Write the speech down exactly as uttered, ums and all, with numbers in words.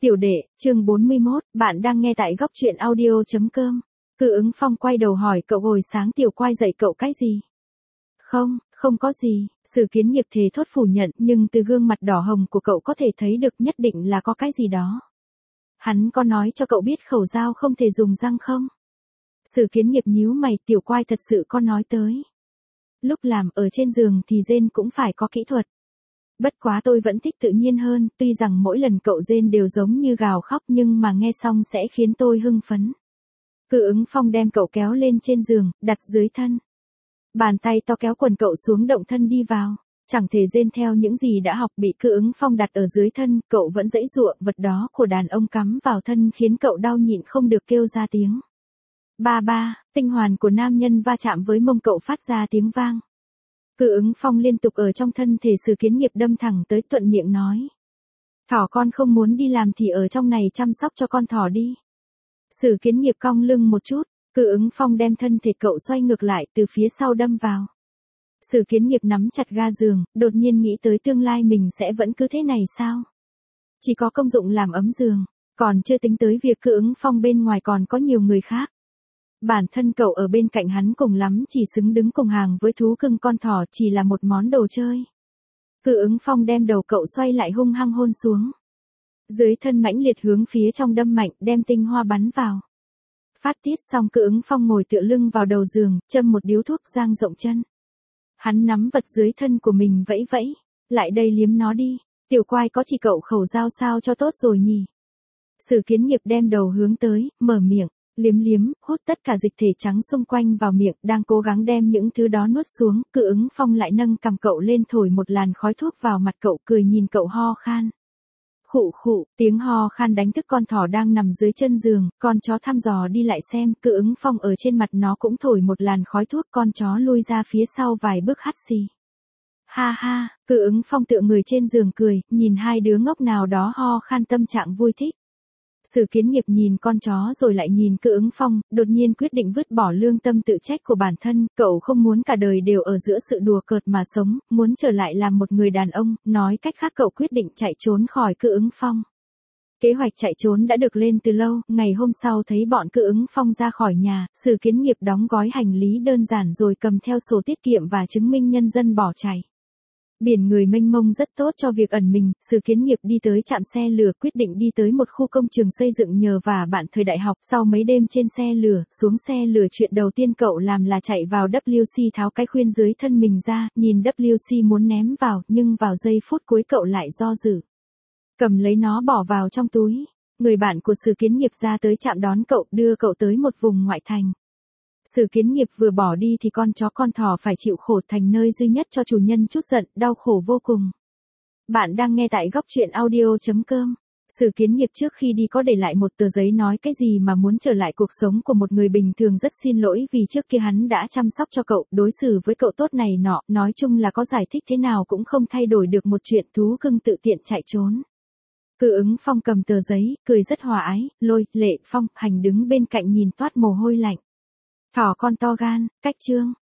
Tiểu đệ, chương bốn mươi mốt, bạn đang nghe tại góc truyện audio.com. Cự ứng phong quay đầu hỏi cậu hồi sáng tiểu quay dạy cậu cái gì? Không, không có gì, Sử Kiến Nghiệp thề thốt phủ nhận, nhưng từ gương mặt đỏ hồng của cậu có thể thấy được nhất định là có cái gì đó. Hắn có nói cho cậu biết khẩu dao không thể dùng răng không? Sử Kiến Nghiệp nhíu mày, tiểu quay thật sự có nói tới. Lúc làm ở trên giường thì rên cũng phải có kỹ thuật. Bất quá tôi vẫn thích tự nhiên hơn, tuy rằng mỗi lần cậu rên đều giống như gào khóc nhưng mà nghe xong sẽ khiến tôi hưng phấn. Cự ứng phong đem cậu kéo lên trên giường, đặt dưới thân. Bàn tay to kéo quần cậu xuống động thân đi vào. Chẳng thể rên theo những gì đã học, bị cự ứng phong đặt ở dưới thân, cậu vẫn giãy giụa, vật đó của đàn ông cắm vào thân khiến cậu đau nhịn không được kêu ra tiếng. Ba ba, tinh hoàn của nam nhân va chạm với mông cậu phát ra tiếng vang. Cự ứng phong liên tục ở trong thân thể Sử Kiến Nghiệp đâm thẳng tới, thuận miệng nói. Thỏ con không muốn đi làm thì ở trong này chăm sóc cho con thỏ đi. Sử Kiến Nghiệp cong lưng một chút, cự ứng phong đem thân thể cậu xoay ngược lại từ phía sau đâm vào. Sử Kiến Nghiệp nắm chặt ga giường, đột nhiên nghĩ tới tương lai mình sẽ vẫn cứ thế này sao? Chỉ có công dụng làm ấm giường, còn chưa tính tới việc cự ứng phong bên ngoài còn có nhiều người khác. Bản thân cậu ở bên cạnh hắn cùng lắm chỉ xứng đứng cùng hàng với thú cưng, con thỏ chỉ là một món đồ chơi. Cự ứng phong đem đầu cậu xoay lại hung hăng hôn xuống. Dưới thân mãnh liệt hướng phía trong đâm mạnh, đem tinh hoa bắn vào. Phát tiết xong, cự ứng phong ngồi tựa lưng vào đầu giường, châm một điếu thuốc, dang rộng chân. Hắn nắm vật dưới thân của mình vẫy vẫy. Lại đây liếm nó đi, tiểu quai có chỉ cậu khẩu dao sao cho tốt rồi nhỉ? Sử Kiến Nghiệp đem đầu hướng tới, mở miệng. Liếm liếm, hút tất cả dịch thể trắng xung quanh vào miệng, đang cố gắng đem những thứ đó nuốt xuống, cự ứng phong lại nâng cằm cậu lên thổi một làn khói thuốc vào mặt cậu, cười nhìn cậu ho khan. Khụ khụ, tiếng ho khan đánh thức con thỏ đang nằm dưới chân giường, con chó thăm dò đi lại xem, cự ứng phong ở trên mặt nó cũng thổi một làn khói thuốc, con chó lui ra phía sau vài bước hắt xì. Ha ha, cự ứng phong tựa người trên giường cười, nhìn hai đứa ngốc nào đó ho khan tâm trạng vui thích. Sử Kiến Nghiệp nhìn con chó rồi lại nhìn cự ứng phong, đột nhiên quyết định vứt bỏ lương tâm tự trách của bản thân, cậu không muốn cả đời đều ở giữa sự đùa cợt mà sống, muốn trở lại làm một người đàn ông, nói cách khác cậu quyết định chạy trốn khỏi cự ứng phong. Kế hoạch chạy trốn đã được lên từ lâu, ngày hôm sau thấy bọn cự ứng phong ra khỏi nhà, Sử Kiến Nghiệp đóng gói hành lý đơn giản rồi cầm theo sổ tiết kiệm và chứng minh nhân dân bỏ chạy. Biển người mênh mông rất tốt cho việc ẩn mình, Sử Kiến Nghiệp đi tới trạm xe lửa, quyết định đi tới một khu công trường xây dựng nhờ vả bạn thời đại học. Sau mấy đêm trên xe lửa, xuống xe lửa chuyện đầu tiên cậu làm là chạy vào vê kép xê tháo cái khuyên dưới thân mình ra, nhìn vê kép xê muốn ném vào, nhưng vào giây phút cuối cậu lại do dự. Cầm lấy nó bỏ vào trong túi. Người bạn của Sử Kiến Nghiệp ra tới trạm đón cậu, đưa cậu tới một vùng ngoại thành. Sử Kiến Nghiệp vừa bỏ đi thì con chó con thỏ phải chịu khổ, thành nơi duy nhất cho chủ nhân chút giận, đau khổ vô cùng. Bạn đang nghe tại góc truyện audio.com. Sử Kiến Nghiệp trước khi đi có để lại một tờ giấy nói cái gì mà muốn trở lại cuộc sống của một người bình thường, rất xin lỗi vì trước kia hắn đã chăm sóc cho cậu, đối xử với cậu tốt này nọ, nói chung là có giải thích thế nào cũng không thay đổi được một chuyện thú cưng tự tiện chạy trốn. Cự ứng phong cầm tờ giấy, cười rất hòa ái, Lôi, Lệ, Phong, Hành đứng bên cạnh nhìn toát mồ hôi lạnh. Thỏ con to gan, cách chương.